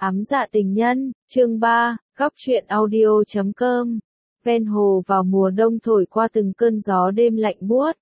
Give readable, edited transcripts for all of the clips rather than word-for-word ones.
Ám dạ tình nhân, chương 3, góc truyện audio.com. Ven hồ vào mùa đông thổi qua từng cơn gió đêm lạnh buốt.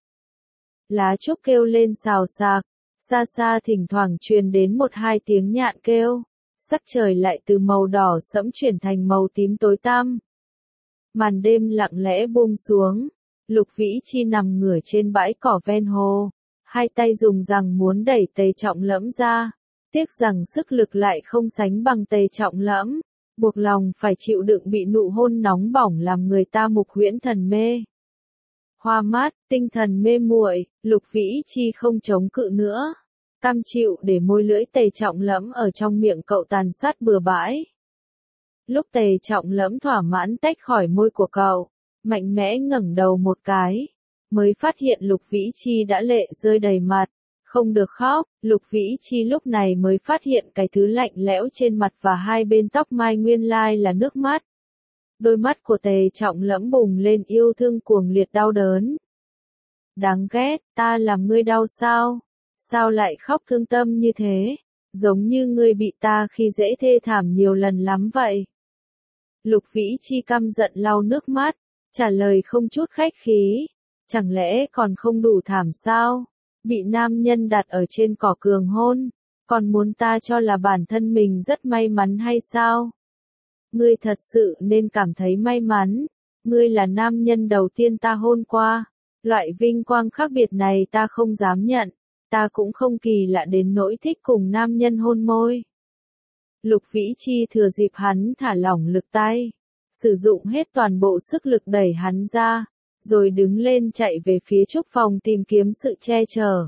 Lá trúc kêu lên xào xạc, xa xa thỉnh thoảng truyền đến một hai tiếng nhạn kêu. Sắc trời lại từ màu đỏ sẫm chuyển thành màu tím tối tăm. Màn đêm lặng lẽ buông xuống, Lục Vĩ Chi nằm ngửa trên bãi cỏ ven hồ, hai tay dùng rằng muốn đẩy Tề Trọng Lẫm ra. Tiếc rằng sức lực lại không sánh bằng Tề Trọng Lẫm, buộc lòng phải chịu đựng bị nụ hôn nóng bỏng làm người ta mục huyễn thần mê. Hoa mắt, tinh thần mê muội, Lục Vĩ Chi không chống cự nữa, cam chịu để môi lưỡi Tề Trọng Lẫm ở trong miệng cậu tàn sát bừa bãi. Lúc Tề Trọng Lẫm thỏa mãn tách khỏi môi của cậu, mạnh mẽ ngẩng đầu một cái, mới phát hiện Lục Vĩ Chi đã lệ rơi đầy mặt. Không được khóc, Lục Vĩ Chi lúc này mới phát hiện cái thứ lạnh lẽo trên mặt và hai bên tóc mai nguyên lai là nước mắt. Đôi mắt của Tề Trọng Lẫm bùng lên yêu thương cuồng liệt đau đớn. Đáng ghét, ta làm ngươi đau sao? Sao lại khóc thương tâm như thế? Giống như ngươi bị ta khi dễ thê thảm nhiều lần lắm vậy. Lục Vĩ Chi căm giận lau nước mắt, trả lời không chút khách khí. Chẳng lẽ còn không đủ thảm sao? Bị nam nhân đặt ở trên cỏ cường hôn, còn muốn ta cho là bản thân mình rất may mắn hay sao? Ngươi thật sự nên cảm thấy may mắn, ngươi là nam nhân đầu tiên ta hôn qua, loại vinh quang khác biệt này ta không dám nhận, ta cũng không kỳ lạ đến nỗi thích cùng nam nhân hôn môi. Lục Vĩ Chi thừa dịp hắn thả lỏng lực tay, sử dụng hết toàn bộ sức lực đẩy hắn ra. Rồi đứng lên chạy về phía trúc phòng tìm kiếm sự che chở.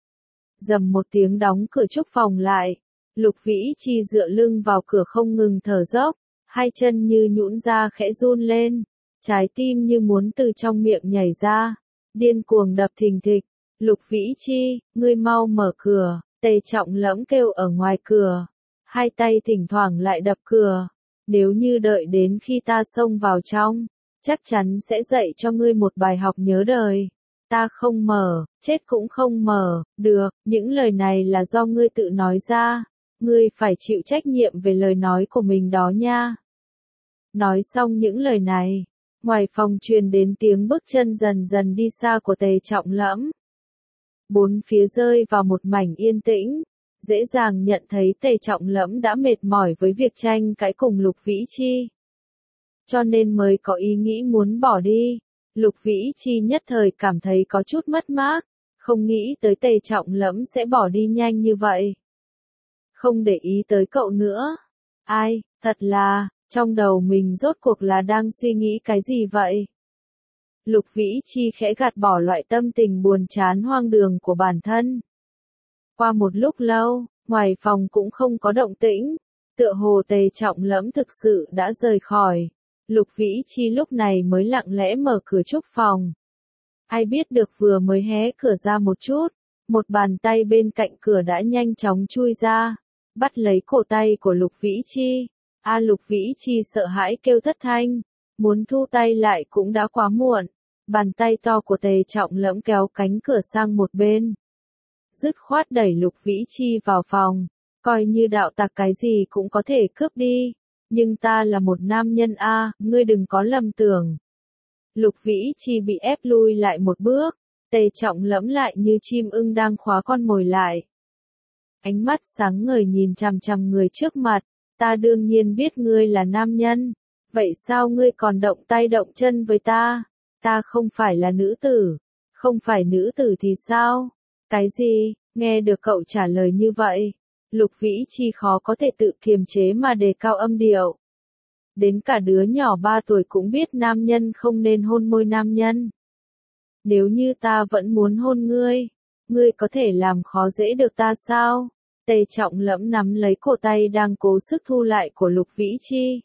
Dầm một tiếng đóng cửa trúc phòng lại, Lục Vĩ Chi dựa lưng vào cửa không ngừng thở dốc, hai chân như nhũn ra khẽ run lên, trái tim như muốn từ trong miệng nhảy ra, điên cuồng đập thình thịch. Lục Vĩ Chi, ngươi mau mở cửa, Tề Trọng Lẫm kêu ở ngoài cửa, hai tay thỉnh thoảng lại đập cửa, nếu như đợi đến khi ta xông vào trong, chắc chắn sẽ dạy cho ngươi một bài học nhớ đời. Ta không mở, chết cũng không mở, được, những lời này là do ngươi tự nói ra, ngươi phải chịu trách nhiệm về lời nói của mình đó nha. Nói xong những lời này, ngoài phòng truyền đến tiếng bước chân dần dần đi xa của Tề Trọng Lẫm. Bốn phía rơi vào một mảnh yên tĩnh, dễ dàng nhận thấy Tề Trọng Lẫm đã mệt mỏi với việc tranh cãi cùng Lục Vĩ Chi. Cho nên mới có ý nghĩ muốn bỏ đi. Lục Vĩ Chi nhất thời cảm thấy có chút mất mát, không nghĩ tới Tề Trọng Lẫm sẽ bỏ đi nhanh như vậy. Không để ý tới cậu nữa. Ai, thật là, trong đầu mình rốt cuộc là đang suy nghĩ cái gì vậy? Lục Vĩ Chi khẽ gạt bỏ loại tâm tình buồn chán hoang đường của bản thân. Qua một lúc lâu, ngoài phòng cũng không có động tĩnh, tựa hồ Tề Trọng Lẫm thực sự đã rời khỏi. Lục Vĩ Chi lúc này mới lặng lẽ mở cửa trúc phòng. Ai biết được vừa mới hé cửa ra một chút, một bàn tay bên cạnh cửa đã nhanh chóng chui ra, bắt lấy cổ tay của Lục Vĩ Chi. Lục Vĩ Chi sợ hãi kêu thất thanh, muốn thu tay lại cũng đã quá muộn. Bàn tay to của Tề Trọng Lẫm kéo cánh cửa sang một bên, dứt khoát đẩy Lục Vĩ Chi vào phòng, coi như đạo tặc cái gì cũng có thể cướp đi. Nhưng ta là một nam nhân ngươi đừng có lầm tưởng. Lục Vĩ Chi bị ép lui lại một bước, Tề Trọng Lẫm lại như chim ưng đang khóa con mồi lại. Ánh mắt sáng ngời nhìn chằm chằm người trước mặt, ta đương nhiên biết ngươi là nam nhân, vậy sao ngươi còn động tay động chân với ta? Ta không phải là nữ tử, không phải nữ tử thì sao? Cái gì? Nghe được cậu trả lời như vậy, Lục Vĩ Chi khó có thể tự kiềm chế mà đề cao âm điệu. Đến cả đứa nhỏ 3 tuổi cũng biết nam nhân không nên hôn môi nam nhân. Nếu như ta vẫn muốn hôn ngươi, ngươi có thể làm khó dễ được ta sao? Tề Trọng Lẫm nắm lấy cổ tay đang cố sức thu lại của Lục Vĩ Chi,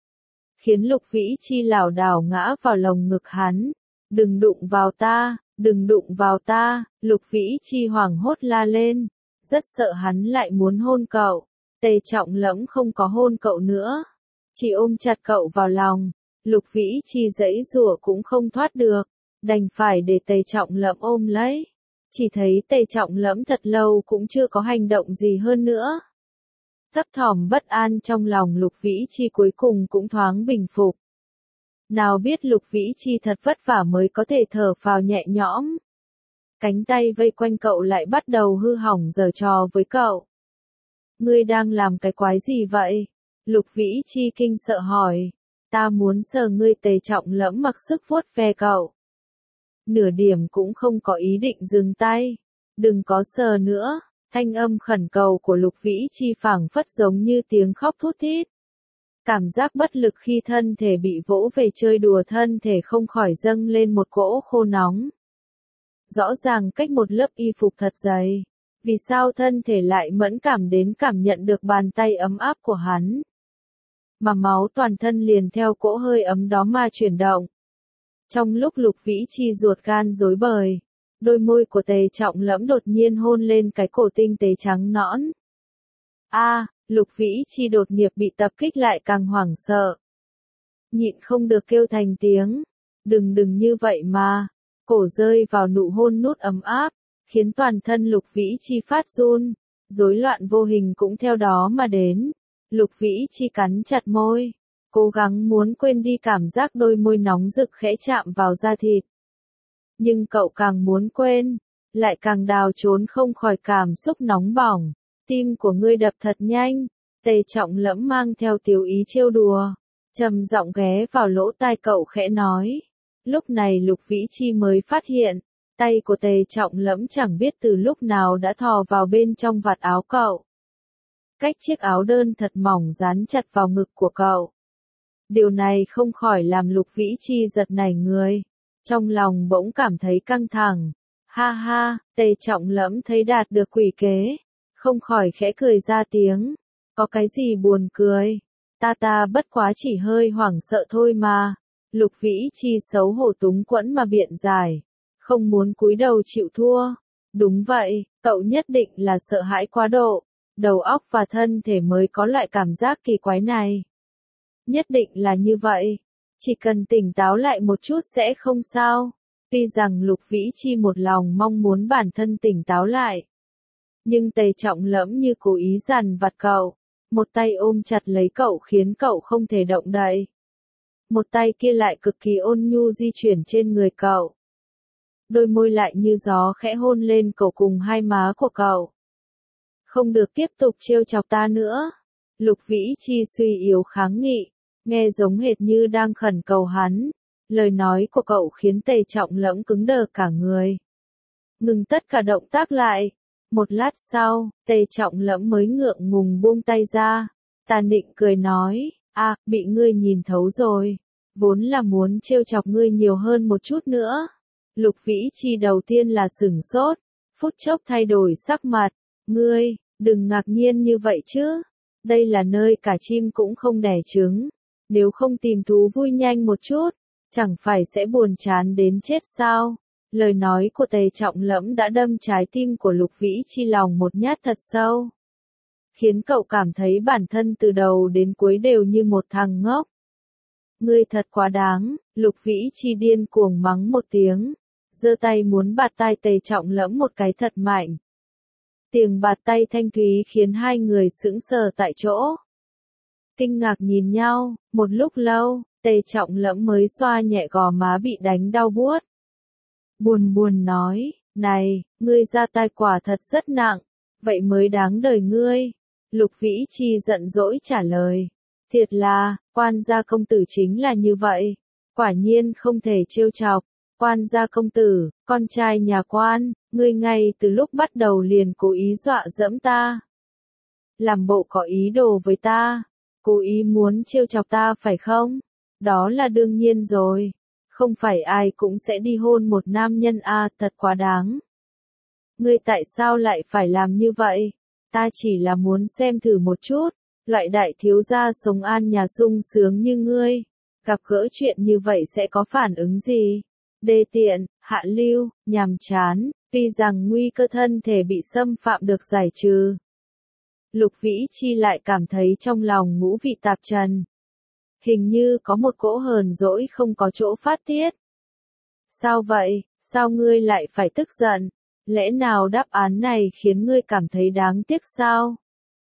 khiến Lục Vĩ Chi lảo đảo ngã vào lồng ngực hắn. Đừng đụng vào ta, đừng đụng vào ta, Lục Vĩ Chi hoảng hốt la lên. Rất sợ hắn lại muốn hôn cậu. Tề Trọng Lẫm không có hôn cậu nữa, chỉ ôm chặt cậu vào lòng. Lục Vĩ Chi giãy giụa cũng không thoát được, đành phải để Tề Trọng Lẫm ôm lấy. Chỉ thấy Tề Trọng Lẫm thật lâu cũng chưa có hành động gì hơn nữa. Thấp thỏm bất an trong lòng Lục Vĩ Chi cuối cùng cũng thoáng bình phục. Nào biết Lục Vĩ Chi thật vất vả mới có thể thở phào nhẹ nhõm. Cánh tay vây quanh cậu lại bắt đầu hư hỏng giở trò với cậu. Ngươi đang làm cái quái gì vậy? Lục Vĩ Chi kinh sợ hỏi. Ta muốn sờ ngươi. Tề Trọng Lẫm mặc sức vuốt ve cậu. Nửa điểm cũng không có ý định dừng tay. Đừng có sờ nữa. Thanh âm khẩn cầu của Lục Vĩ Chi phảng phất giống như tiếng khóc thút thít. Cảm giác bất lực khi thân thể bị vỗ về chơi đùa, thân thể không khỏi dâng lên một cỗ khô nóng. Rõ ràng cách một lớp y phục thật dày. Vì sao thân thể lại mẫn cảm đến cảm nhận được bàn tay ấm áp của hắn? Mà máu toàn thân liền theo cỗ hơi ấm đó mà chuyển động. Trong lúc Lục Vĩ Chi ruột gan rối bời, đôi môi của Tề Trọng Lẫm đột nhiên hôn lên cái cổ tinh tế trắng nõn. Lục Vĩ Chi đột nghiệp bị tập kích lại càng hoảng sợ. Nhịn không được kêu thành tiếng. Đừng như vậy mà. Cổ rơi vào nụ hôn nút ấm áp, khiến toàn thân Lục Vĩ Chi phát run. Rối loạn vô hình cũng theo đó mà đến. Lục Vĩ Chi cắn chặt môi, cố gắng muốn quên đi cảm giác đôi môi nóng rực khẽ chạm vào da thịt. Nhưng cậu càng muốn quên, lại càng đào trốn không khỏi cảm xúc nóng bỏng. Tim của ngươi đập thật nhanh. Tề Trọng Lẫm mang theo tiểu ý trêu đùa, trầm giọng ghé vào lỗ tai cậu khẽ nói. Lúc này Lục Vĩ Chi mới phát hiện, tay của Tề Trọng Lẫm chẳng biết từ lúc nào đã thò vào bên trong vạt áo cậu. Cách chiếc áo đơn thật mỏng dán chặt vào ngực của cậu. Điều này không khỏi làm Lục Vĩ Chi giật nảy người. Trong lòng bỗng cảm thấy căng thẳng. Ha ha, Tề Trọng Lẫm thấy đạt được quỷ kế, không khỏi khẽ cười ra tiếng. Có cái gì buồn cười? Ta bất quá chỉ hơi hoảng sợ thôi mà. Lục Vĩ Chi xấu hổ túng quẫn mà biện giải. Không muốn cúi đầu chịu thua. Đúng vậy, cậu nhất định là sợ hãi quá độ. Đầu óc và thân thể mới có loại cảm giác kỳ quái này. Nhất định là như vậy. Chỉ cần tỉnh táo lại một chút sẽ không sao. Tuy rằng Lục Vĩ Chi một lòng mong muốn bản thân tỉnh táo lại. Nhưng Tề Trọng Lẫm như cố ý dằn vặt cậu. Một tay ôm chặt lấy cậu khiến cậu không thể động đậy. Một tay kia lại cực kỳ ôn nhu di chuyển trên người cậu. Đôi môi lại như gió khẽ hôn lên cổ cùng hai má của cậu. Không được tiếp tục trêu chọc ta nữa. Lục Vĩ Chi suy yếu kháng nghị, nghe giống hệt như đang khẩn cầu hắn. Lời nói của cậu khiến Tề Trọng Lẫm cứng đờ cả người. Ngừng tất cả động tác lại. Một lát sau, Tề Trọng Lẫm mới ngượng ngùng buông tay ra. Tàn định cười nói, bị ngươi nhìn thấu rồi. Vốn là muốn trêu chọc ngươi nhiều hơn một chút nữa. Lục Vĩ Chi đầu tiên là sửng sốt, phút chốc thay đổi sắc mặt. Ngươi, đừng ngạc nhiên như vậy chứ. Đây là nơi cả chim cũng không đẻ trứng. Nếu không tìm thú vui nhanh một chút, chẳng phải sẽ buồn chán đến chết sao? Lời nói của Tề Trọng Lẫm đã đâm trái tim của Lục Vĩ Chi lòng một nhát thật sâu. Khiến cậu cảm thấy bản thân từ đầu đến cuối đều như một thằng ngốc. Ngươi thật quá đáng, Lục Vĩ Chi điên cuồng mắng một tiếng. Giơ tay muốn bạt tai Tề Trọng Lẫm một cái thật mạnh. Tiếng bạt tay thanh thúy khiến hai người sững sờ tại chỗ. Kinh ngạc nhìn nhau, một lúc lâu, Tề Trọng Lẫm mới xoa nhẹ gò má bị đánh đau buốt. Buồn nói, này, ngươi ra tay quả thật rất nặng, vậy mới đáng đời ngươi. Lục Vĩ Chi giận dỗi trả lời. Thiệt là, quan gia công tử chính là như vậy. Quả nhiên không thể trêu chọc. Quan gia công tử, con trai nhà quan, ngươi ngay từ lúc bắt đầu liền cố ý dọa dẫm ta. Làm bộ có ý đồ với ta. Cố ý muốn trêu chọc ta phải không? Đó là đương nhiên rồi. Không phải ai cũng sẽ đi hôn một nam nhân thật quá đáng. Ngươi tại sao lại phải làm như vậy? Ta chỉ là muốn xem thử một chút, loại đại thiếu gia sống an nhà sung sướng như ngươi, gặp gỡ chuyện như vậy sẽ có phản ứng gì? Đê tiện, hạ lưu, nhàm chán, tuy rằng nguy cơ thân thể bị xâm phạm được giải trừ. Lục Vĩ Chi lại cảm thấy trong lòng ngũ vị tạp trần. Hình như có một cỗ hờn dỗi không có chỗ phát tiết. Sao vậy, sao ngươi lại phải tức giận? Lẽ nào đáp án này khiến ngươi cảm thấy đáng tiếc sao?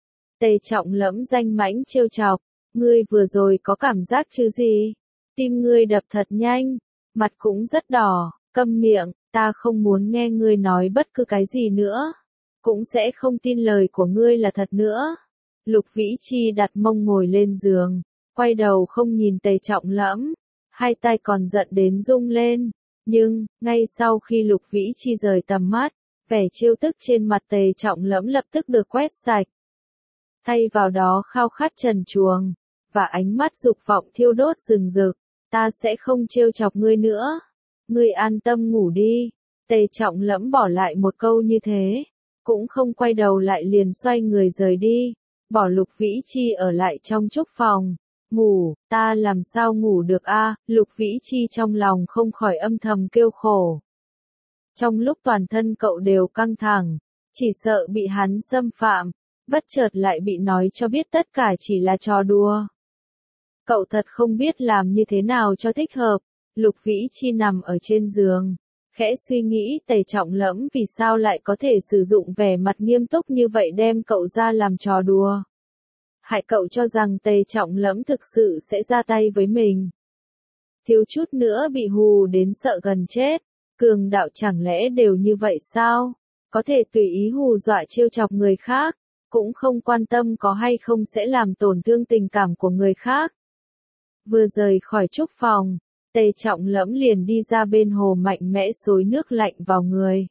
Tề Trọng Lẫm danh mãnh trêu chọc, ngươi vừa rồi có cảm giác chứ gì? Tim ngươi đập thật nhanh, mặt cũng rất đỏ, câm miệng, ta không muốn nghe ngươi nói bất cứ cái gì nữa, cũng sẽ không tin lời của ngươi là thật nữa. Lục Vĩ Chi đặt mông ngồi lên giường, quay đầu không nhìn Tề Trọng Lẫm, hai tay còn giận đến rung lên, nhưng, ngay sau khi Lục Vĩ Chi rời tầm mắt, vẻ trêu tức trên mặt Tề Trọng Lẫm lập tức được quét sạch. Thay vào đó khao khát trần truồng, và ánh mắt dục vọng thiêu đốt rừng rực, ta sẽ không trêu chọc ngươi nữa. Ngươi an tâm ngủ đi. Tề Trọng Lẫm bỏ lại một câu như thế, cũng không quay đầu lại liền xoay người rời đi, bỏ Lục Vĩ Chi ở lại trong trúc phòng. Ngủ, ta làm sao ngủ được a? Lục Vĩ Chi trong lòng không khỏi âm thầm kêu khổ. Trong lúc toàn thân cậu đều căng thẳng, chỉ sợ bị hắn xâm phạm, bất chợt lại bị nói cho biết tất cả chỉ là trò đùa. Cậu thật không biết làm như thế nào cho thích hợp. Lục Vĩ Chi nằm ở trên giường, khẽ suy nghĩ Tề Trọng Lẫm vì sao lại có thể sử dụng vẻ mặt nghiêm túc như vậy đem cậu ra làm trò đùa. Hại cậu cho rằng Tề Trọng Lẫm thực sự sẽ ra tay với mình. Thiếu chút nữa bị hù đến sợ gần chết. Cường đạo chẳng lẽ đều như vậy sao? Có thể tùy ý hù dọa trêu chọc người khác, cũng không quan tâm có hay không sẽ làm tổn thương tình cảm của người khác. Vừa rời khỏi trúc phòng, Tề Trọng Lẫm liền đi ra bên hồ mạnh mẽ xối nước lạnh vào người.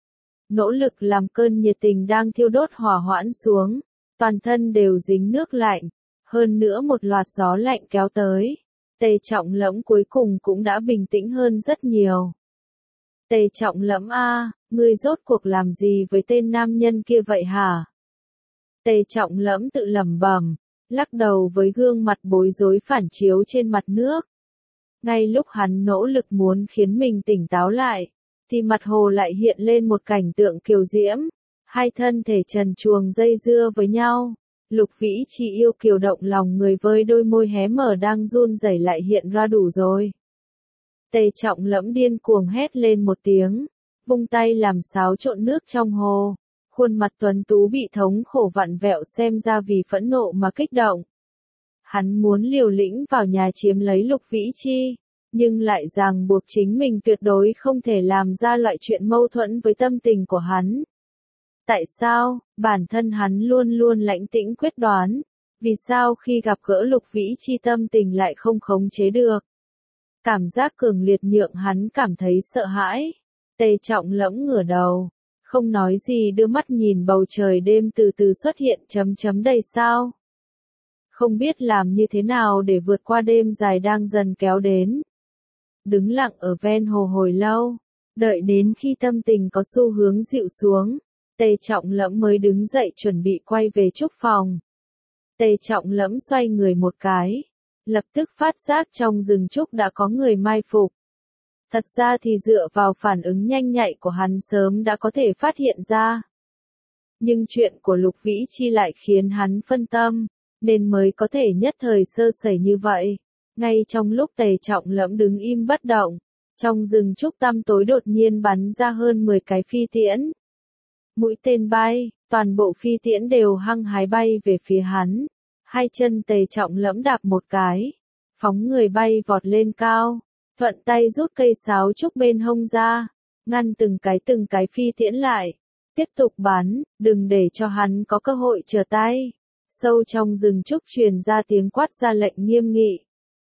Nỗ lực làm cơn nhiệt tình đang thiêu đốt hỏa hoãn xuống, toàn thân đều dính nước lạnh, hơn nữa một loạt gió lạnh kéo tới. Tề Trọng Lẫm cuối cùng cũng đã bình tĩnh hơn rất nhiều. Tề Trọng Lẫm a, ngươi rốt cuộc làm gì với tên nam nhân kia vậy hả? Tề Trọng Lẫm tự lẩm bẩm, lắc đầu với gương mặt bối rối phản chiếu trên mặt nước. Ngay lúc hắn nỗ lực muốn khiến mình tỉnh táo lại, thì mặt hồ lại hiện lên một cảnh tượng kiều diễm, hai thân thể trần truồng dây dưa với nhau. Lục Vĩ Chi yêu kiều động lòng người với đôi môi hé mở đang run rẩy lại hiện ra đủ rồi. Tề Trọng Lẫm điên cuồng hét lên một tiếng, vung tay làm xáo trộn nước trong hồ. Khuôn mặt tuấn tú bị thống khổ vặn vẹo xem ra vì phẫn nộ mà kích động. Hắn muốn liều lĩnh vào nhà chiếm lấy Lục Vĩ Chi, nhưng lại ràng buộc chính mình tuyệt đối không thể làm ra loại chuyện mâu thuẫn với tâm tình của hắn. Tại sao, bản thân hắn luôn luôn lãnh tĩnh quyết đoán, vì sao khi gặp gỡ Lục Vĩ Chi tâm tình lại không khống chế được? Cảm giác cường liệt nhượng hắn cảm thấy sợ hãi. Tề Trọng Lẫm ngửa đầu, không nói gì đưa mắt nhìn bầu trời đêm từ từ xuất hiện chấm chấm đầy sao. Không biết làm như thế nào để vượt qua đêm dài đang dần kéo đến. Đứng lặng ở ven hồ hồi lâu, đợi đến khi tâm tình có xu hướng dịu xuống, Tề Trọng Lẫm mới đứng dậy chuẩn bị quay về trúc phòng. Tề Trọng Lẫm xoay người một cái, lập tức phát giác trong rừng trúc đã có người mai phục. Thật ra thì dựa vào phản ứng nhanh nhạy của hắn sớm đã có thể phát hiện ra. Nhưng chuyện của Lục Vĩ Chi lại khiến hắn phân tâm, nên mới có thể nhất thời sơ sẩy như vậy. Ngay trong lúc Tề Trọng Lẫm đứng im bất động, trong rừng trúc tăm tối đột nhiên bắn ra hơn 10 cái phi tiễn. Mũi tên bay, toàn bộ phi tiễn đều hăng hái bay về phía hắn. Hai chân Tề Trọng Lẫm đạp một cái, phóng người bay vọt lên cao, thuận tay rút cây sáo trúc bên hông ra, ngăn từng cái phi tiễn lại, tiếp tục bắn, đừng để cho hắn có cơ hội trở tay. Sâu trong rừng trúc truyền ra tiếng quát ra lệnh nghiêm nghị.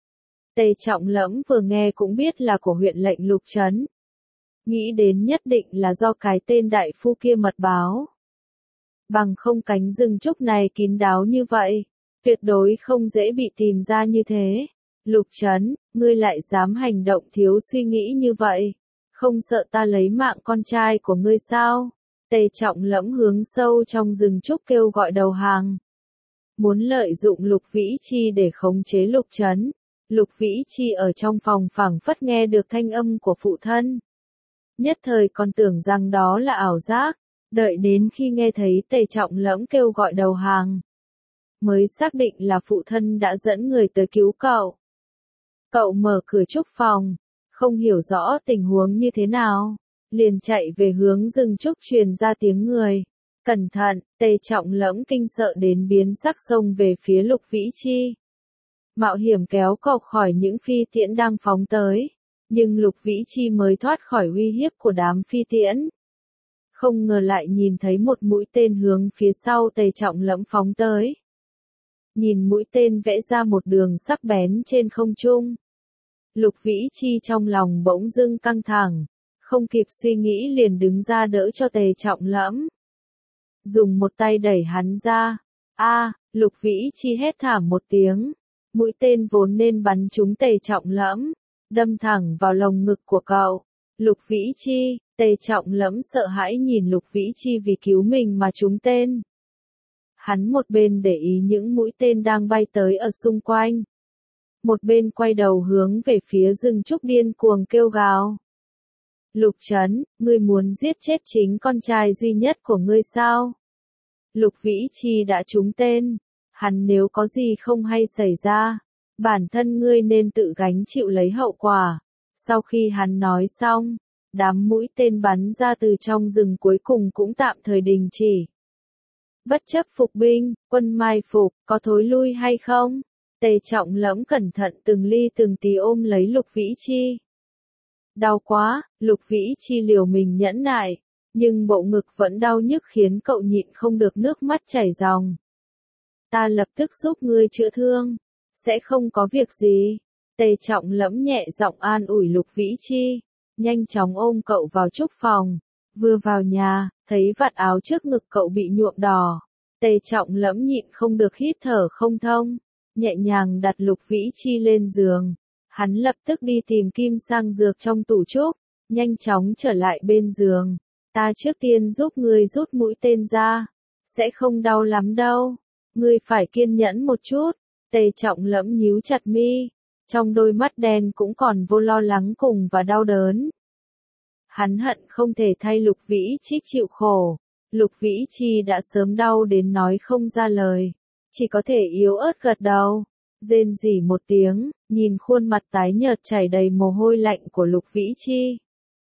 Tề Trọng Lẫm vừa nghe cũng biết là của huyện lệnh Lục Trấn. Nghĩ đến nhất định là do cái tên đại phu kia mật báo. Bằng không cánh rừng trúc này kín đáo như vậy, tuyệt đối không dễ bị tìm ra như thế. Lục Trấn, ngươi lại dám hành động thiếu suy nghĩ như vậy, không sợ ta lấy mạng con trai của ngươi sao? Tề Trọng Lẫm hướng sâu trong rừng trúc kêu gọi đầu hàng. Muốn lợi dụng Lục Vĩ Chi để khống chế Lục Trấn. Lục Vĩ Chi ở trong phòng phảng phất nghe được thanh âm của phụ thân. Nhất thời còn tưởng rằng đó là ảo giác, đợi đến khi nghe thấy Tề Trọng Lẫm kêu gọi đầu hàng, mới xác định là phụ thân đã dẫn người tới cứu cậu. Cậu mở cửa trúc phòng, không hiểu rõ tình huống như thế nào, liền chạy về hướng rừng trúc truyền ra tiếng người. Cẩn thận, Tề Trọng Lẫm kinh sợ đến biến sắc xông về phía Lục Vĩ Chi. Mạo hiểm kéo cậu khỏi những phi tiễn đang phóng tới. Nhưng Lục Vĩ Chi mới thoát khỏi uy hiếp của đám phi tiễn. Không ngờ lại nhìn thấy một mũi tên hướng phía sau Tề Trọng Lẫm phóng tới. Nhìn mũi tên vẽ ra một đường sắc bén trên không trung. Lục Vĩ Chi trong lòng bỗng dưng căng thẳng. Không kịp suy nghĩ liền đứng ra đỡ cho Tề Trọng Lẫm. Dùng một tay đẩy hắn ra. Lục Vĩ Chi hét thảm một tiếng. Mũi tên vốn nên bắn trúng Tề Trọng Lẫm. Đâm thẳng vào lồng ngực của cậu. Lục Vĩ Chi, Tề Trọng Lẫm sợ hãi nhìn Lục Vĩ Chi vì cứu mình mà trúng tên. Hắn một bên để ý những mũi tên đang bay tới ở xung quanh. Một bên quay đầu hướng về phía rừng trúc điên cuồng kêu gào. Lục Trấn, ngươi muốn giết chết chính con trai duy nhất của ngươi sao? Lục Vĩ Chi đã trúng tên. Hắn nếu có gì không hay xảy ra, bản thân ngươi nên tự gánh chịu lấy hậu quả. Sau khi hắn nói xong, đám mũi tên bắn ra từ trong rừng cuối cùng cũng tạm thời đình chỉ. Bất chấp phục binh, quân mai phục, có thối lui hay không? Tề Trọng Lẫm cẩn thận từng ly từng tí ôm lấy Lục Vĩ Chi. Đau quá, Lục Vĩ Chi liều mình nhẫn nại, nhưng bộ ngực vẫn đau nhức khiến cậu nhịn không được nước mắt chảy ròng. Ta lập tức giúp ngươi chữa thương, sẽ không có việc gì. Tề Trọng Lẫm nhẹ giọng an ủi Lục Vĩ Chi, nhanh chóng ôm cậu vào trúc phòng. Vừa vào nhà, thấy vạt áo trước ngực cậu bị nhuộm đỏ. Tề Trọng Lẫm nhịn không được hít thở không thông, nhẹ nhàng đặt Lục Vĩ Chi lên giường. Hắn lập tức đi tìm kim sang dược trong tủ trúc, nhanh chóng trở lại bên giường. Ta trước tiên giúp ngươi rút mũi tên ra, sẽ không đau lắm đâu. Ngươi phải kiên nhẫn một chút. Tề Trọng Lẫm nhíu chặt mi, trong đôi mắt đen cũng còn vô lo lắng cùng và đau đớn. Hắn hận không thể thay Lục Vĩ Chi chịu khổ. Lục Vĩ Chi đã sớm đau đến nói không ra lời, chỉ có thể yếu ớt gật đầu, rên rỉ một tiếng, nhìn khuôn mặt tái nhợt chảy đầy mồ hôi lạnh của Lục Vĩ Chi.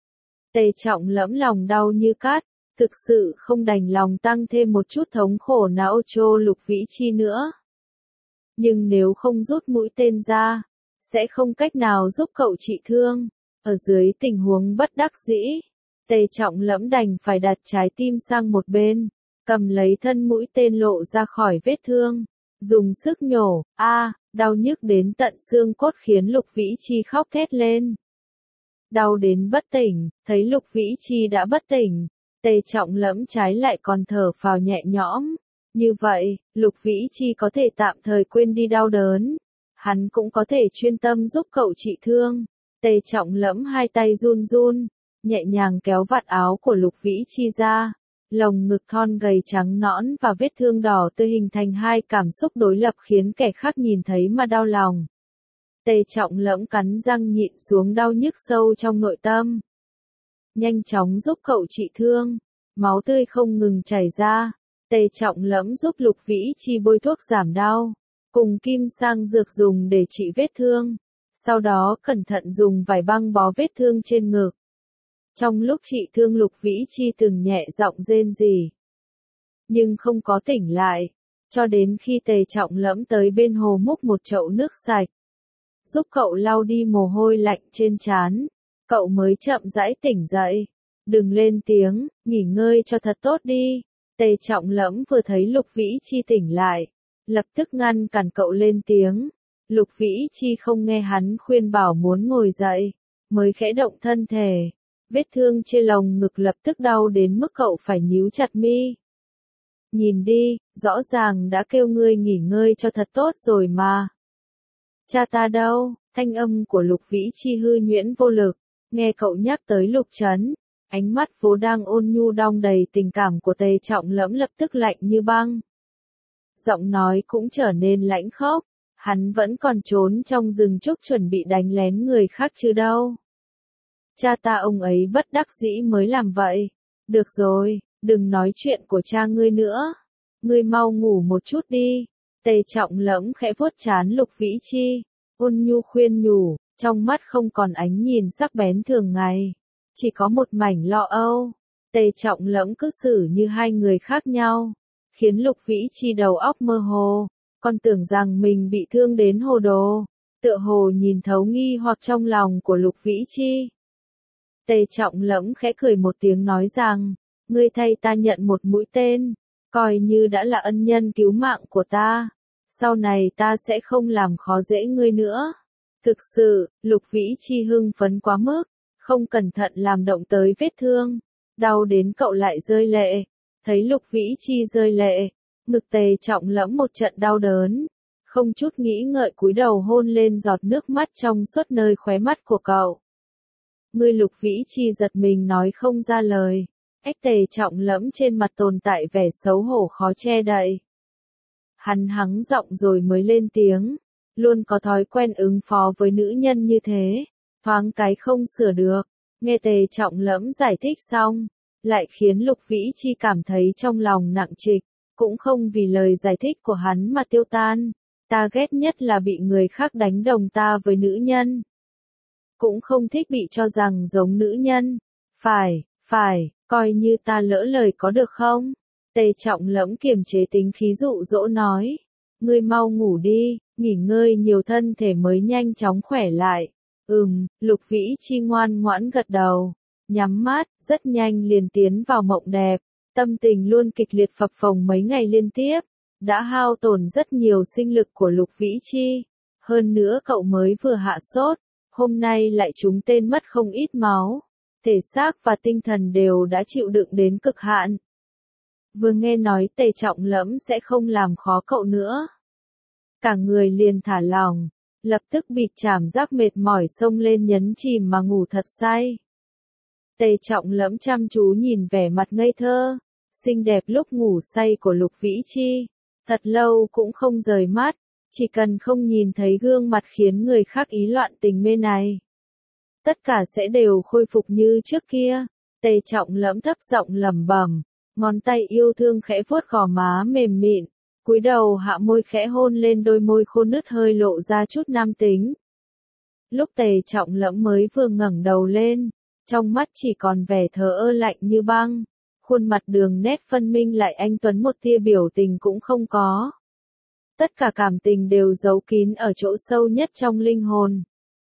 Tề Trọng Lẫm lòng đau như cát, thực sự không đành lòng tăng thêm một chút thống khổ não cho Lục Vĩ Chi nữa. Nhưng nếu không rút mũi tên ra, sẽ không cách nào giúp cậu trị thương. Ở dưới tình huống bất đắc dĩ, Tề Trọng Lẫm đành phải đặt trái tim sang một bên, cầm lấy thân mũi tên lộ ra khỏi vết thương, dùng sức nhổ, đau nhức đến tận xương cốt khiến Lục Vĩ Chi khóc thét lên. Đau đến bất tỉnh, thấy Lục Vĩ Chi đã bất tỉnh, Tề Trọng Lẫm trái lại còn thở phào nhẹ nhõm. Như vậy, Lục Vĩ Chi có thể tạm thời quên đi đau đớn. Hắn cũng có thể chuyên tâm giúp cậu trị thương. Tề Trọng Lẫm hai tay run run, nhẹ nhàng kéo vạt áo của Lục Vĩ Chi ra. Lồng ngực thon gầy trắng nõn và vết thương đỏ tươi hình thành hai cảm xúc đối lập khiến kẻ khác nhìn thấy mà đau lòng. Tề Trọng Lẫm cắn răng nhịn xuống đau nhức sâu trong nội tâm. Nhanh chóng giúp cậu trị thương. Máu tươi không ngừng chảy ra. Tề Trọng Lẫm giúp Lục Vĩ Chi bôi thuốc giảm đau, cùng kim sang dược dùng để trị vết thương. Sau đó cẩn thận dùng vải băng bó vết thương trên ngực. Trong lúc trị thương Lục Vĩ Chi từng nhẹ giọng rên rỉ, nhưng không có tỉnh lại, cho đến khi Tề Trọng Lẫm tới bên hồ múc một chậu nước sạch, giúp cậu lau đi mồ hôi lạnh trên trán, cậu mới chậm rãi tỉnh dậy. Đừng lên tiếng, nghỉ ngơi cho thật tốt đi. Tề Trọng Lẫm vừa thấy Lục Vĩ Chi tỉnh lại, lập tức ngăn cản cậu lên tiếng. Lục Vĩ Chi không nghe hắn khuyên bảo muốn ngồi dậy, mới khẽ động thân thể. Vết thương trên lồng ngực lập tức đau đến mức cậu phải nhíu chặt mi. Nhìn đi, rõ ràng đã kêu ngươi nghỉ ngơi cho thật tốt rồi mà. Cha ta đâu? Thanh âm của Lục Vĩ Chi hư nhuyễn vô lực, nghe cậu nhắc tới Lục Trấn. Ánh mắt vốn đang ôn nhu đong đầy tình cảm của Tề Trọng Lẫm lập tức lạnh như băng. Giọng nói cũng trở nên lãnh khốc, hắn vẫn còn trốn trong rừng trúc chuẩn bị đánh lén người khác chứ đâu. Cha ta ông ấy bất đắc dĩ mới làm vậy. Được rồi, đừng nói chuyện của cha ngươi nữa. Ngươi mau ngủ một chút đi. Tề Trọng Lẫm khẽ vuốt trán Lục Vĩ Chi, ôn nhu khuyên nhủ, trong mắt không còn ánh nhìn sắc bén thường ngày. Chỉ có một mảnh lo âu. Tề Trọng Lẫm cứ xử như hai người khác nhau, khiến Lục Vĩ Chi đầu óc mơ hồ, còn tưởng rằng mình bị thương đến hồ đồ, tựa hồ nhìn thấu nghi hoặc trong lòng của Lục Vĩ Chi. Tề Trọng Lẫm khẽ cười một tiếng nói rằng, ngươi thay ta nhận một mũi tên, coi như đã là ân nhân cứu mạng của ta, sau này ta sẽ không làm khó dễ ngươi nữa. Thực sự, Lục Vĩ Chi hưng phấn quá mức, không cẩn thận làm động tới vết thương, đau đến cậu lại rơi lệ. Thấy Lục Vĩ Chi rơi lệ, ngực Tề Trọng Lẫm một trận đau đớn, không chút nghĩ ngợi cúi đầu hôn lên giọt nước mắt trong suốt nơi khóe mắt của cậu. Ngươi Lục Vĩ Chi giật mình nói không ra lời, Tề Trọng Lẫm trên mặt tồn tại vẻ xấu hổ khó che đậy. Hắn hắng giọng rồi mới lên tiếng, luôn có thói quen ứng phó với nữ nhân như thế, thoáng cái không sửa được. Nghe Tề Trọng Lẫm giải thích xong, lại khiến Lục Vĩ Chi cảm thấy trong lòng nặng trịch, cũng không vì lời giải thích của hắn mà tiêu tan. Ta ghét nhất là bị người khác đánh đồng ta với nữ nhân. Cũng không thích bị cho rằng giống nữ nhân. Phải, coi như ta lỡ lời có được không? Tề Trọng Lẫm kiềm chế tính khí dụ dỗ nói. Ngươi mau ngủ đi, nghỉ ngơi nhiều thân thể mới nhanh chóng khỏe lại. Lục Vĩ Chi ngoan ngoãn gật đầu, nhắm mắt, rất nhanh liền tiến vào mộng đẹp. Tâm tình luôn kịch liệt phập phồng mấy ngày liên tiếp, đã hao tổn rất nhiều sinh lực của Lục Vĩ Chi. Hơn nữa cậu mới vừa hạ sốt, hôm nay lại trúng tên mất không ít máu. Thể xác và tinh thần đều đã chịu đựng đến cực hạn. Vừa nghe nói Tề Trọng Lẫm sẽ không làm khó cậu nữa, cả người liền thả lỏng, lập tức bị cảm giác mệt mỏi xông lên nhấn chìm mà ngủ thật say. Tề Trọng Lẫm chăm chú nhìn vẻ mặt ngây thơ, xinh đẹp lúc ngủ say của Lục Vĩ Chi, thật lâu cũng không rời mắt, chỉ cần không nhìn thấy gương mặt khiến người khác ý loạn tình mê này, tất cả sẽ đều khôi phục như trước kia. Tề Trọng Lẫm thấp giọng lẩm bẩm, ngón tay yêu thương khẽ vuốt gò má mềm mịn, cúi đầu hạ môi khẽ hôn lên đôi môi khô nứt hơi lộ ra chút nam tính. Lúc Tề Trọng Lẫm mới vừa ngẩng đầu lên, trong mắt chỉ còn vẻ thờ ơ lạnh như băng, khuôn mặt đường nét phân minh lại anh tuấn một tia biểu tình cũng không có. Tất cả cảm tình đều giấu kín ở chỗ sâu nhất trong linh hồn.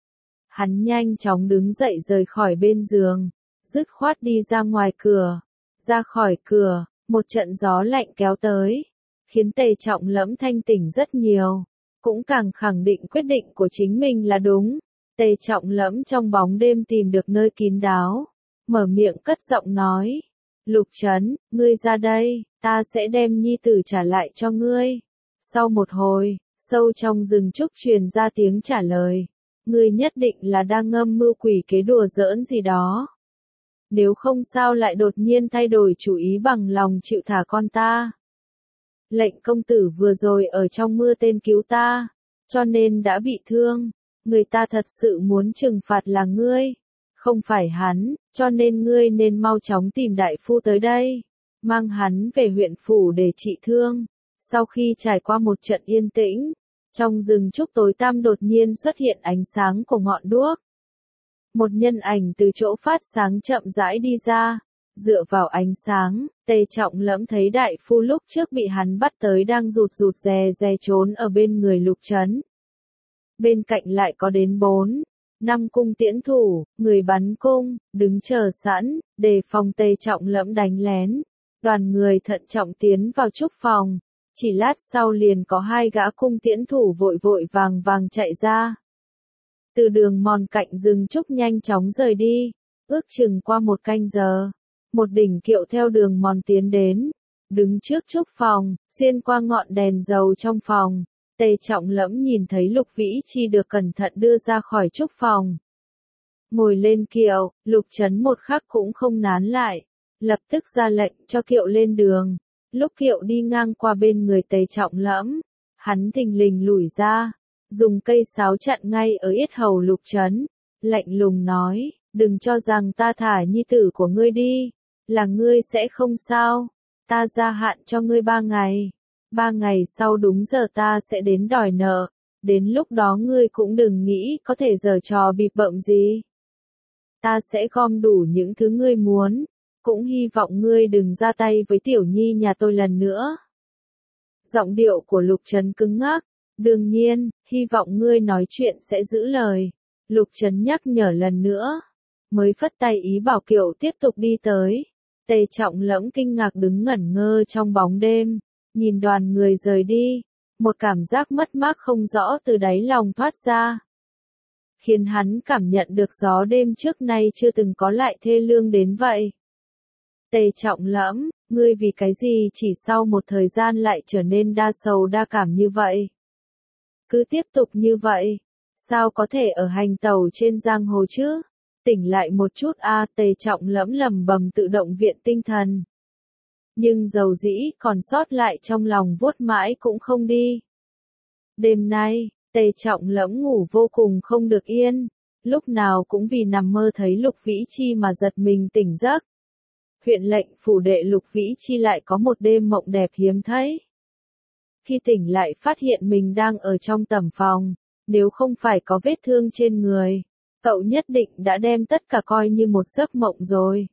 Hắn nhanh chóng đứng dậy rời khỏi bên giường, dứt khoát đi ra ngoài cửa. Ra khỏi cửa, một trận gió lạnh kéo tới, khiến Tề Trọng Lẫm thanh tỉnh rất nhiều, cũng càng khẳng định quyết định của chính mình là đúng. Tề Trọng Lẫm trong bóng đêm tìm được nơi kín đáo, mở miệng cất giọng nói, Lục Trấn, ngươi ra đây, ta sẽ đem nhi tử trả lại cho ngươi. Sau một hồi, sâu trong rừng trúc truyền ra tiếng trả lời, ngươi nhất định là đang ngâm mưu quỷ kế đùa giỡn gì đó. Nếu không sao lại đột nhiên thay đổi chủ ý bằng lòng chịu thả con ta. Lệnh công tử vừa rồi ở trong mưa tên cứu ta, cho nên đã bị thương. Người ta thật sự muốn trừng phạt là ngươi, không phải hắn, cho nên ngươi nên mau chóng tìm đại phu tới đây, mang hắn về huyện phủ để trị thương. Sau khi trải qua một trận yên tĩnh, trong rừng trúc tối tăm đột nhiên xuất hiện ánh sáng của ngọn đuốc. Một nhân ảnh từ chỗ phát sáng chậm rãi đi ra, dựa vào ánh sáng, Tề Trọng Lẫm thấy đại phu lúc trước bị hắn bắt tới đang rụt rè trốn ở bên người Lục Trấn. Bên cạnh lại có đến 4-5 cung tiễn thủ, người bắn cung, đứng chờ sẵn, đề phòng Tề Trọng Lẫm đánh lén. Đoàn người thận trọng tiến vào trúc phòng, chỉ lát sau liền có 2 gã cung tiễn thủ vội vội vàng chạy ra. Từ đường mòn cạnh rừng trúc nhanh chóng rời đi, ước chừng qua 1 canh giờ, một đỉnh kiệu theo đường mòn tiến đến, đứng trước trúc phòng, xuyên qua ngọn đèn dầu trong phòng. Tề Trọng Lẫm nhìn thấy Lục Vĩ Chi được cẩn thận đưa ra khỏi trúc phòng. Ngồi lên kiệu, Lục Trấn một khắc cũng không nán lại, lập tức ra lệnh cho kiệu lên đường. Lúc kiệu đi ngang qua bên người Tề Trọng Lẫm, hắn thình lình lùi ra, dùng cây sáo chặn ngay ở yết hầu Lục Trấn, lạnh lùng nói, đừng cho rằng ta thả nhi tử của ngươi đi, là ngươi sẽ không sao, ta gia hạn cho ngươi 3 ngày. 3 ngày sau đúng giờ ta sẽ đến đòi nợ, đến lúc đó ngươi cũng đừng nghĩ có thể giở trò bịp bợm gì. Ta sẽ gom đủ những thứ ngươi muốn, cũng hy vọng ngươi đừng ra tay với tiểu nhi nhà tôi lần nữa. Giọng điệu của Lục Trấn cứng ngắc, đương nhiên, hy vọng ngươi nói chuyện sẽ giữ lời. Lục Trấn nhắc nhở lần nữa, mới phất tay ý bảo Kiệu tiếp tục đi tới. Tề Trọng Lẫm kinh ngạc đứng ngẩn ngơ trong bóng đêm, nhìn đoàn người rời đi, một cảm giác mất mát không rõ từ đáy lòng thoát ra. Khiến hắn cảm nhận được gió đêm trước nay chưa từng có lại thê lương đến vậy. Tề Trọng Lẫm, ngươi vì cái gì chỉ sau một thời gian lại trở nên đa sầu đa cảm như vậy? Cứ tiếp tục như vậy, sao có thể ở hành tẩu trên giang hồ chứ? Tỉnh lại một chút a, Tề Trọng Lẫm lẩm bẩm tự động viện tinh thần. Nhưng dầu dĩ còn sót lại trong lòng vuốt mãi cũng không đi. Đêm nay, Tề Trọng Lẫm ngủ vô cùng không được yên, lúc nào cũng vì nằm mơ thấy Lục Vĩ Chi mà giật mình tỉnh giấc. Huyện lệnh phủ đệ Lục Vĩ Chi lại có một đêm mộng đẹp hiếm thấy. Khi tỉnh lại phát hiện mình đang ở trong tẩm phòng, nếu không phải có vết thương trên người, cậu nhất định đã đem tất cả coi như một giấc mộng rồi.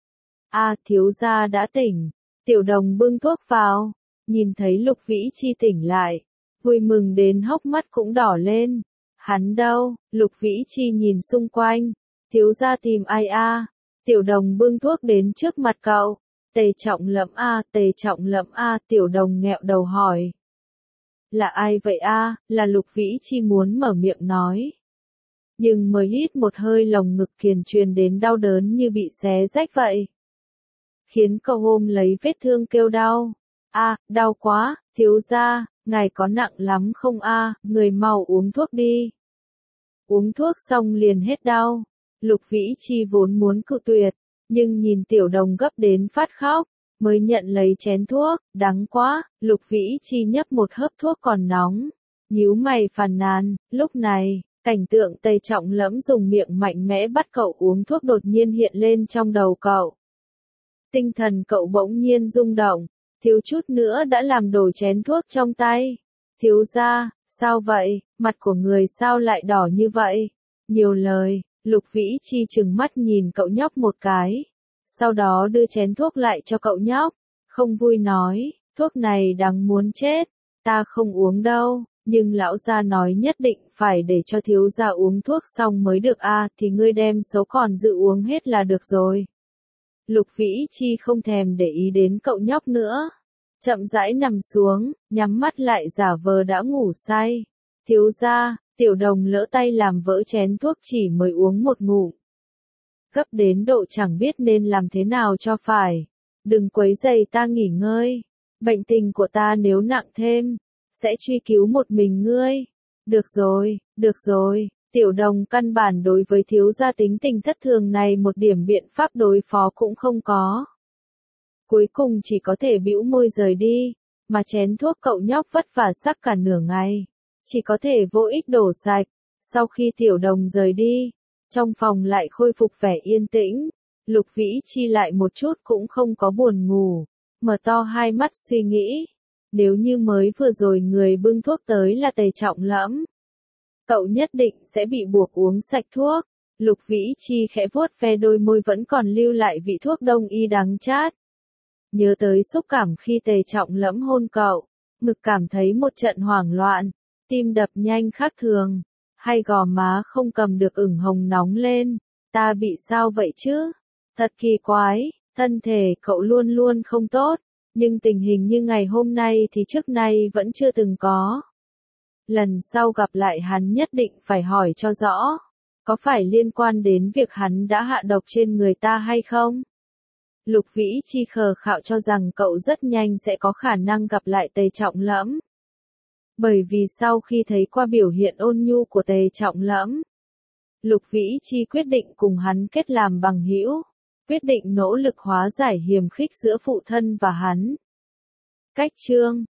A, thiếu gia đã tỉnh. Tiểu Đồng bưng thuốc vào, nhìn thấy Lục Vĩ Chi tỉnh lại, vui mừng đến hốc mắt cũng đỏ lên. Hắn đâu? Lục Vĩ Chi nhìn xung quanh, thiếu gia tìm ai a? Tiểu Đồng bưng thuốc đến trước mặt cậu. Tề Trọng Lẫm a, Tề Trọng Lẫm a, Tiểu Đồng nghẹo đầu hỏi. Là ai vậy a? Là Lục Vĩ Chi muốn mở miệng nói. Nhưng mới hít một hơi lồng ngực kiền truyền đến đau đớn như bị xé rách vậy. Khiến cậu ôm lấy vết thương kêu đau. A, đau quá, thiếu gia, ngài có nặng lắm không a? Người mau uống thuốc đi. Uống thuốc xong liền hết đau. Lục Vĩ Chi vốn muốn cự tuyệt, nhưng nhìn Tiểu Đồng gấp đến phát khóc, mới nhận lấy chén thuốc, đắng quá. Lục Vĩ Chi nhấp một hớp thuốc còn nóng, nhíu mày phàn nàn. Lúc này, cảnh tượng Tề Trọng Lẫm dùng miệng mạnh mẽ bắt cậu uống thuốc đột nhiên hiện lên trong đầu cậu. Tinh thần cậu bỗng nhiên rung động, thiếu chút nữa đã làm đổ chén thuốc trong tay. Thiếu gia, sao vậy, mặt của người sao lại đỏ như vậy? Nhiều lời. Lục Vĩ Chi trừng mắt nhìn cậu nhóc một cái, sau đó đưa chén thuốc lại cho cậu nhóc, không vui nói, thuốc này đắng muốn chết, ta không uống đâu, nhưng lão gia nói nhất định phải để cho thiếu gia uống thuốc xong mới được a, thì ngươi đem số còn dự uống hết là được rồi. Lục Vĩ Chi không thèm để ý đến cậu nhóc nữa, chậm rãi nằm xuống, nhắm mắt lại giả vờ đã ngủ say. Thiếu gia, Tiểu Đồng lỡ tay làm vỡ chén thuốc chỉ mới uống một ngụm. Gấp đến độ chẳng biết nên làm thế nào cho phải. Đừng quấy rầy ta nghỉ ngơi. Bệnh tình của ta nếu nặng thêm, sẽ truy cứu một mình ngươi. Được rồi, Tiểu Đồng căn bản đối với thiếu gia tính tình thất thường này một điểm biện pháp đối phó cũng không có. Cuối cùng chỉ có thể bĩu môi rời đi, mà chén thuốc cậu nhóc vất vả sắc cả nửa ngày, chỉ có thể vô ích đổ sạch. Sau khi Tiểu Đồng rời đi, trong phòng lại khôi phục vẻ yên tĩnh, Lục Vĩ Chi lại một chút cũng không có buồn ngủ, mở to hai mắt suy nghĩ, nếu như mới vừa rồi người bưng thuốc tới là Tề Trọng Lẫm, cậu nhất định sẽ bị buộc uống sạch thuốc. Lục Vĩ Chi khẽ vuốt ve đôi môi vẫn còn lưu lại vị thuốc đông y đắng chát. Nhớ tới xúc cảm khi Tề Trọng Lẫm hôn cậu, ngực cảm thấy một trận hoảng loạn, tim đập nhanh khác thường, hai gò má không cầm được ửng hồng nóng lên. Ta bị sao vậy chứ? Thật kỳ quái, thân thể cậu luôn luôn không tốt, nhưng tình hình như ngày hôm nay thì trước nay vẫn chưa từng có. Lần sau gặp lại hắn nhất định phải hỏi cho rõ, có phải liên quan đến việc hắn đã hạ độc trên người ta hay không? Lục Vĩ Chi khờ khạo cho rằng cậu rất nhanh sẽ có khả năng gặp lại Tề Trọng Lẫm. Bởi vì sau khi thấy qua biểu hiện ôn nhu của Tề Trọng Lẫm, Lục Vĩ Chi quyết định cùng hắn kết làm bằng hữu, quyết định nỗ lực hóa giải hiềm khích giữa phụ thân và hắn. Cách chương